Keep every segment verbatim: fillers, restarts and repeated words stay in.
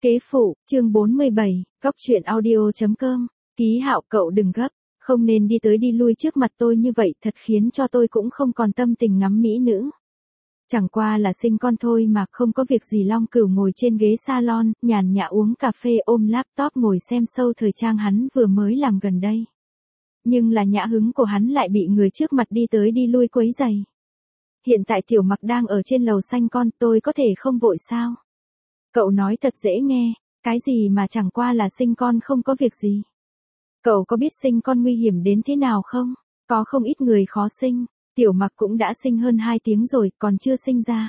Kế phụ, chương bốn mươi bảy, góc truyện audio.com, Ký Hạo cậu đừng gấp, không nên đi tới đi lui trước mặt tôi như vậy thật khiến cho tôi cũng không còn tâm tình ngắm mỹ nữ. Chẳng qua là sinh con thôi mà không có việc gì. Long Cửu ngồi trên ghế salon, nhàn nhã uống cà phê ôm laptop ngồi xem show thời trang hắn vừa mới làm gần đây. Nhưng là nhã hứng của hắn lại bị người trước mặt đi tới đi lui quấy rầy. Hiện tại Tiểu Mặc đang ở trên lầu sanh con, tôi có thể không vội sao? Cậu nói thật dễ nghe, cái gì mà chẳng qua là sinh con không có việc gì. Cậu có biết sinh con nguy hiểm đến thế nào không? Có không ít người khó sinh, Tiểu Mặc cũng đã sinh hơn hai tiếng rồi, còn chưa sinh ra.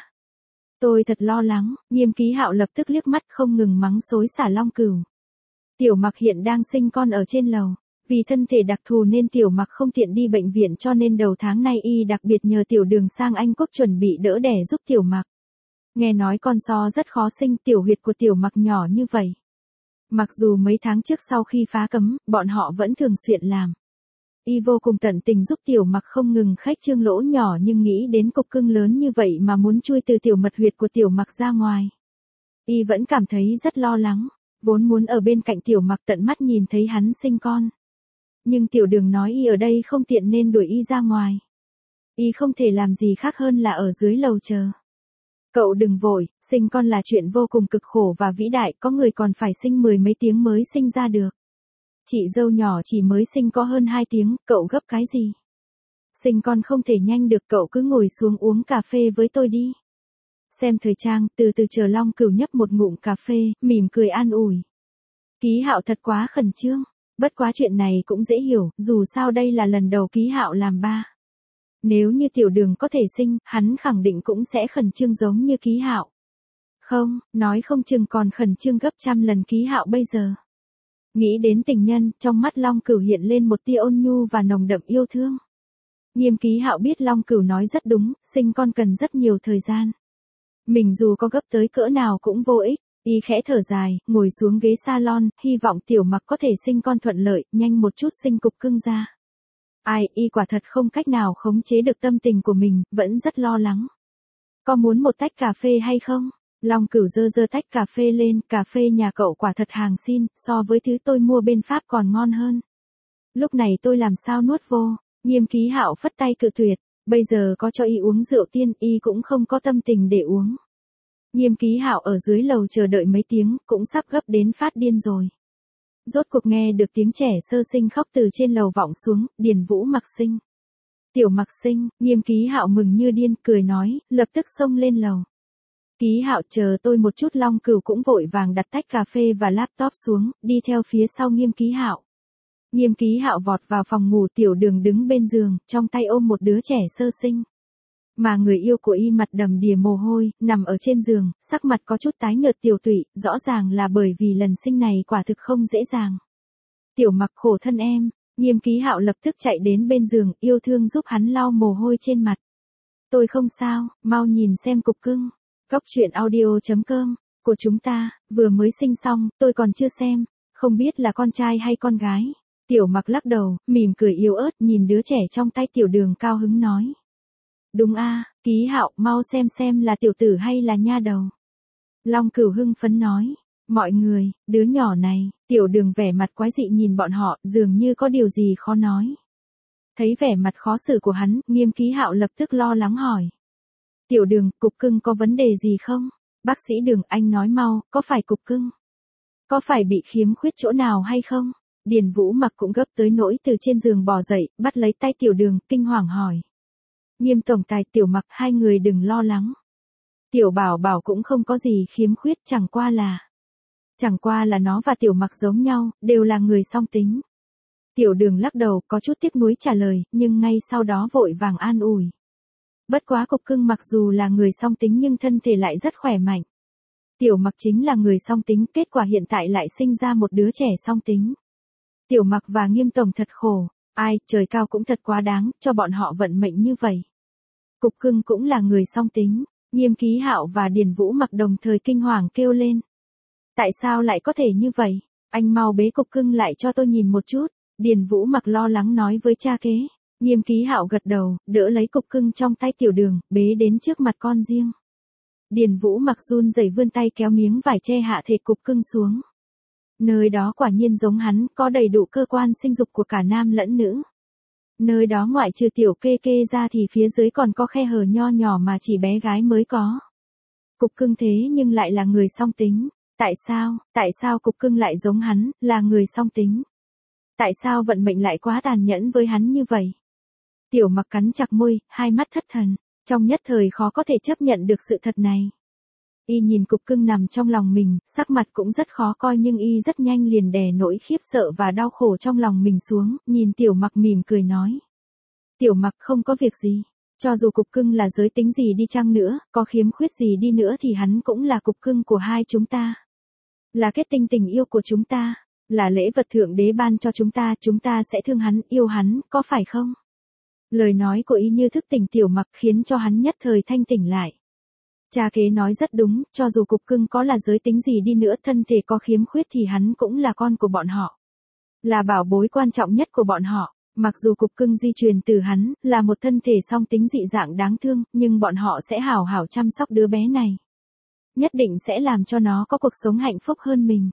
Tôi thật lo lắng, Nghiêm Ký Hạo lập tức liếc mắt không ngừng mắng xối xả Long Cửu. Tiểu Mặc hiện đang sinh con ở trên lầu. Vì thân thể đặc thù nên Tiểu Mặc không tiện đi bệnh viện cho nên đầu tháng nay y đặc biệt nhờ Tiểu Đường sang Anh Quốc chuẩn bị đỡ đẻ giúp Tiểu Mặc. Nghe nói con so rất khó sinh, tiểu huyệt của Tiểu Mặc nhỏ như vậy. Mặc dù mấy tháng trước sau khi phá cấm, bọn họ vẫn thường xuyên làm. Y vô cùng tận tình giúp Tiểu Mặc không ngừng khách trương lỗ nhỏ nhưng nghĩ đến cục cưng lớn như vậy mà muốn chui từ tiểu mật huyệt của Tiểu Mặc ra ngoài. Y vẫn cảm thấy rất lo lắng, vốn muốn ở bên cạnh Tiểu Mặc tận mắt nhìn thấy hắn sinh con. Nhưng Tiểu Đường nói y ở đây không tiện nên đuổi y ra ngoài. Y không thể làm gì khác hơn là ở dưới lầu chờ. Cậu đừng vội, sinh con là chuyện vô cùng cực khổ và vĩ đại, có người còn phải sinh mười mấy tiếng mới sinh ra được. Chị dâu nhỏ chỉ mới sinh có hơn hai tiếng, cậu gấp cái gì? Sinh con không thể nhanh được, cậu cứ ngồi xuống uống cà phê với tôi đi. Xem thời trang, từ từ chờ. Long Cửu nhấp một ngụm cà phê, mỉm cười an ủi. Ký Hạo thật quá khẩn trương. Bất quá chuyện này cũng dễ hiểu, dù sao đây là lần đầu Ký Hạo làm ba. Nếu như Tiểu Đường có thể sinh, hắn khẳng định cũng sẽ khẩn trương giống như Ký Hạo. Không, nói không chừng còn khẩn trương gấp trăm lần Ký Hạo bây giờ. Nghĩ đến tình nhân, trong mắt Long Cửu hiện lên một tia ôn nhu và nồng đậm yêu thương. Nghiêm Ký Hạo biết Long Cửu nói rất đúng, sinh con cần rất nhiều thời gian. Mình dù có gấp tới cỡ nào cũng vô ích. Y khẽ thở dài, ngồi xuống ghế salon, hy vọng Tiểu Mặc có thể sinh con thuận lợi, nhanh một chút sinh cục cưng ra. Ai, y quả thật không cách nào khống chế được tâm tình của mình, vẫn rất lo lắng. Có muốn một tách cà phê hay không? Long Cửu giơ giơ tách cà phê lên, cà phê nhà cậu quả thật hàng xin, so với thứ tôi mua bên Pháp còn ngon hơn. Lúc này tôi làm sao nuốt vô? Nghiêm Ký Hạo phất tay cự tuyệt, bây giờ có cho y uống rượu tiên, y cũng không có tâm tình để uống. Nghiêm Ký Hạo ở dưới lầu chờ đợi mấy tiếng, cũng sắp gấp đến phát điên rồi. Rốt cuộc nghe được tiếng trẻ sơ sinh khóc từ trên lầu vọng xuống, Điền Vũ Mặc sinh. Tiểu Mặc sinh, Nghiêm Ký Hạo mừng như điên, cười nói, lập tức xông lên lầu. Ký Hạo chờ tôi một chút. Long Cửu cũng vội vàng đặt tách cà phê và laptop xuống, đi theo phía sau Nghiêm Ký Hạo. Nghiêm Ký Hạo vọt vào phòng ngủ. Tiểu Đường đứng bên giường, trong tay ôm một đứa trẻ sơ sinh. Mà người yêu của y mặt đầm đìa mồ hôi, nằm ở trên giường, sắc mặt có chút tái nhợt tiều tụy, rõ ràng là bởi vì lần sinh này quả thực không dễ dàng. Tiểu Mặc khổ thân em, Nghiêm Ký Hạo lập tức chạy đến bên giường, yêu thương giúp hắn lau mồ hôi trên mặt. Tôi không sao, mau nhìn xem cục cưng. Góc truyện audio.com, của chúng ta, vừa mới sinh xong, tôi còn chưa xem, không biết là con trai hay con gái. Tiểu Mặc lắc đầu, mỉm cười yếu ớt nhìn đứa trẻ trong tay Tiểu Đường cao hứng nói. Đúng a, Ký Hạo, mau xem xem là tiểu tử hay là nha đầu. Long Cửu hưng phấn nói. Mọi người, đứa nhỏ này, Tiểu Đường vẻ mặt quái dị nhìn bọn họ, dường như có điều gì khó nói. Thấy vẻ mặt khó xử của hắn, Nghiêm Ký Hạo lập tức lo lắng hỏi. Tiểu Đường, cục cưng có vấn đề gì không? Bác sĩ Đường, anh nói mau, có phải cục cưng? Có phải bị khiếm khuyết chỗ nào hay không? Điền Vũ Mặc cũng gấp tới nỗi từ trên giường bò dậy, bắt lấy tay Tiểu Đường, kinh hoàng hỏi. Nghiêm tổng tài, Tiểu Mặc, hai người đừng lo lắng. Tiểu Bảo Bảo cũng không có gì khiếm khuyết, chẳng qua là... Chẳng qua là nó và Tiểu Mặc giống nhau, đều là người song tính. Tiểu Đường lắc đầu, có chút tiếc nuối trả lời, nhưng ngay sau đó vội vàng an ủi. Bất quá cục cưng mặc dù là người song tính nhưng thân thể lại rất khỏe mạnh. Tiểu Mặc chính là người song tính, kết quả hiện tại lại sinh ra một đứa trẻ song tính. Tiểu Mặc và Nghiêm tổng thật khổ. Ai, trời cao cũng thật quá đáng, cho bọn họ vận mệnh như vậy. Cục cưng cũng là người song tính. Nghiêm Ký Hạo và Điền Vũ Mặc đồng thời kinh hoàng kêu lên. Tại sao lại có thể như vậy? Anh mau bế cục cưng lại cho tôi nhìn một chút. Điền Vũ Mặc lo lắng nói với cha kế. Nghiêm Ký Hạo gật đầu, đỡ lấy cục cưng trong tay Tiểu Đường, bế đến trước mặt con riêng. Điền Vũ mặc run rẩy vươn tay kéo miếng vải che hạ thể cục cưng xuống. Nơi đó quả nhiên giống hắn, có đầy đủ cơ quan sinh dục của cả nam lẫn nữ. Nơi đó ngoại trừ tiểu kê kê ra thì phía dưới còn có khe hở nho nhỏ mà chỉ bé gái mới có. Cục cưng thế nhưng lại là người song tính. Tại sao, tại sao cục cưng lại giống hắn, là người song tính? Tại sao vận mệnh lại quá tàn nhẫn với hắn như vậy? Tiểu Mặc cắn chặt môi, hai mắt thất thần, trong nhất thời khó có thể chấp nhận được sự thật này. Y nhìn cục cưng nằm trong lòng mình, sắc mặt cũng rất khó coi nhưng y rất nhanh liền đè nỗi khiếp sợ và đau khổ trong lòng mình xuống, nhìn Tiểu Mặc mỉm cười nói. Tiểu Mặc không có việc gì, cho dù cục cưng là giới tính gì đi chăng nữa, có khiếm khuyết gì đi nữa thì hắn cũng là cục cưng của hai chúng ta. Là kết tinh tình yêu của chúng ta, là lễ vật thượng đế ban cho chúng ta, chúng ta sẽ thương hắn, yêu hắn, có phải không? Lời nói của y như thức tỉnh Tiểu Mặc khiến cho hắn nhất thời thanh tỉnh lại. Cha kế nói rất đúng, cho dù cục cưng có là giới tính gì đi nữa, thân thể có khiếm khuyết thì hắn cũng là con của bọn họ. Là bảo bối quan trọng nhất của bọn họ, mặc dù cục cưng di truyền từ hắn, là một thân thể song tính dị dạng đáng thương, nhưng bọn họ sẽ hảo hảo chăm sóc đứa bé này. Nhất định sẽ làm cho nó có cuộc sống hạnh phúc hơn mình.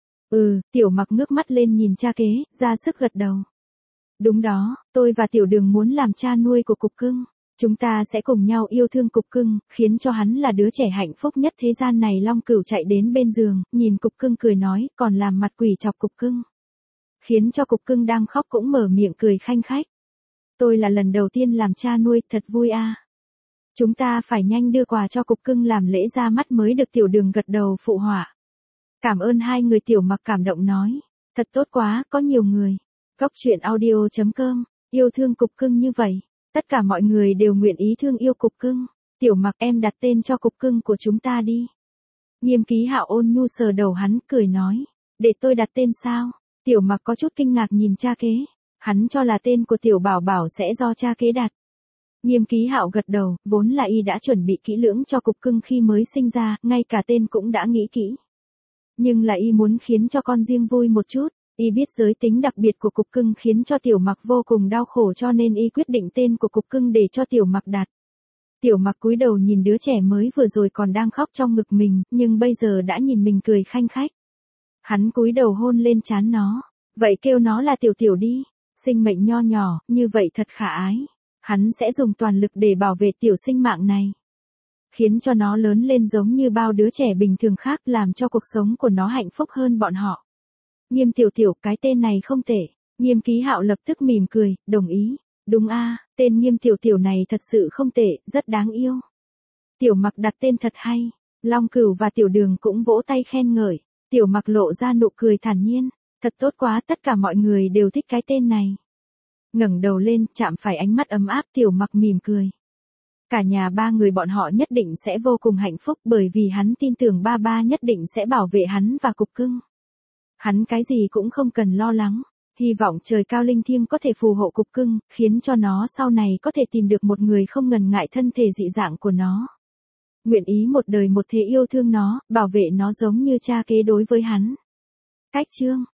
Ừ, Tiểu Mặc ngước mắt lên nhìn cha kế, ra sức gật đầu. Đúng đó, tôi và Tiểu Đường muốn làm cha nuôi của cục cưng. Chúng ta sẽ cùng nhau yêu thương cục cưng, khiến cho hắn là đứa trẻ hạnh phúc nhất thế gian này. Long Cửu chạy đến bên giường, nhìn cục cưng cười nói, còn làm mặt quỷ chọc cục cưng. Khiến cho cục cưng đang khóc cũng mở miệng cười khanh khách. Tôi là lần đầu tiên làm cha nuôi, thật vui à. Chúng ta phải nhanh đưa quà cho cục cưng làm lễ ra mắt mới được. Tiểu Đường gật đầu phụ họa. Cảm ơn hai người. Tiểu Mặc cảm động nói. Thật tốt quá, có nhiều người. Góc truyện audio chấm com, yêu thương cục cưng như vậy. Tất cả mọi người đều nguyện ý thương yêu cục cưng. Tiểu Mặc, em đặt tên cho cục cưng của chúng ta đi. Nghiêm Ký Hạo ôn nhu sờ đầu hắn, cười nói. Để tôi đặt tên sao? Tiểu Mặc có chút kinh ngạc nhìn cha kế. Hắn cho là tên của Tiểu Bảo Bảo sẽ do cha kế đặt. Nghiêm Ký Hạo gật đầu, vốn là y đã chuẩn bị kỹ lưỡng cho cục cưng khi mới sinh ra, ngay cả tên cũng đã nghĩ kỹ. Nhưng là y muốn khiến cho con riêng vui một chút. Y biết giới tính đặc biệt của cục cưng khiến cho Tiểu Mặc vô cùng đau khổ, cho nên y quyết định tên của cục cưng để cho Tiểu Mặc đặt. Tiểu Mặc cúi đầu nhìn đứa trẻ mới vừa rồi còn đang khóc trong ngực mình, nhưng bây giờ đã nhìn mình cười khanh khách. Hắn cúi đầu hôn lên trán nó. Vậy kêu nó là Tiểu Tiểu đi. Sinh mệnh nho nhỏ, như vậy thật khả ái. Hắn sẽ dùng toàn lực để bảo vệ tiểu sinh mạng này. Khiến cho nó lớn lên giống như bao đứa trẻ bình thường khác, làm cho cuộc sống của nó hạnh phúc hơn bọn họ. Nghiêm Tiểu Tiểu, cái tên này không tệ. Nghiêm Ký Hạo lập tức mỉm cười, đồng ý. Đúng a, tên Nghiêm Tiểu Tiểu này thật sự không tệ, rất đáng yêu. Tiểu Mặc đặt tên thật hay. Long Cửu và Tiểu Đường cũng vỗ tay khen ngợi. Tiểu Mặc lộ ra nụ cười thản nhiên. Thật tốt quá, tất cả mọi người đều thích cái tên này. Ngẩng đầu lên, chạm phải ánh mắt ấm áp, Tiểu Mặc mỉm cười. Cả nhà ba người bọn họ nhất định sẽ vô cùng hạnh phúc, bởi vì hắn tin tưởng ba ba nhất định sẽ bảo vệ hắn và cục cưng. Hắn cái gì cũng không cần lo lắng, hy vọng trời cao linh thiêng có thể phù hộ cục cưng, khiến cho nó sau này có thể tìm được một người không ngần ngại thân thể dị dạng của nó. Nguyện ý một đời một thế yêu thương nó, bảo vệ nó giống như cha kế đối với hắn. Cách chương